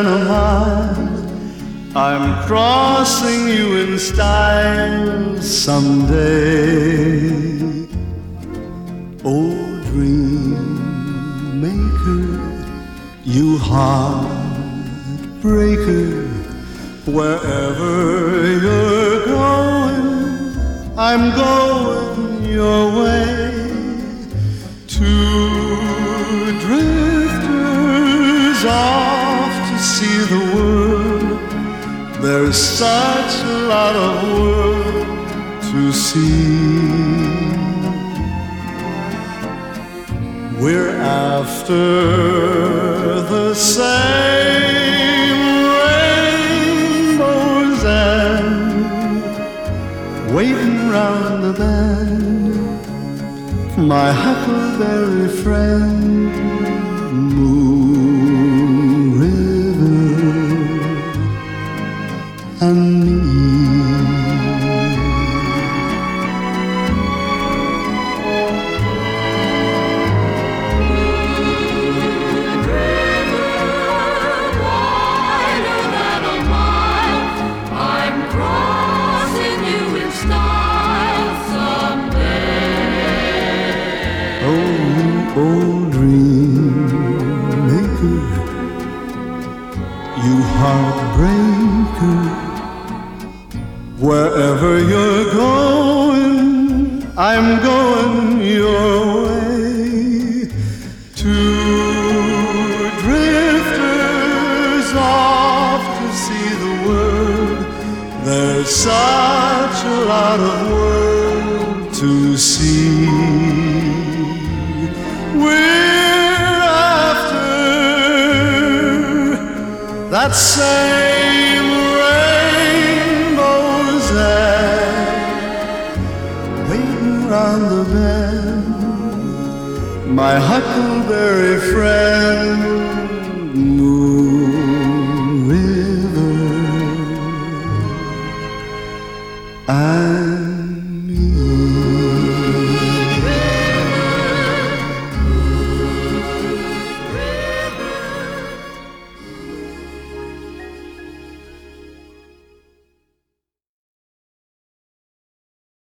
than a mile. I'm crossing you in style someday. Oh, dream maker, you heartbreaker, wherever you're going, I'm going your way. Two drifters off to see the world. There's such a lot of world to see. We're after the same rainbows and waiting round the bend, my huckleberry friend, Moon River and me. Oh, dream maker, you heartbreaker, wherever you're going, I'm going your way. Two drifters off to see the world. There's such a lot of world to see. We're after that same rainbow's end, waiting round the bend, my huckleberry friend.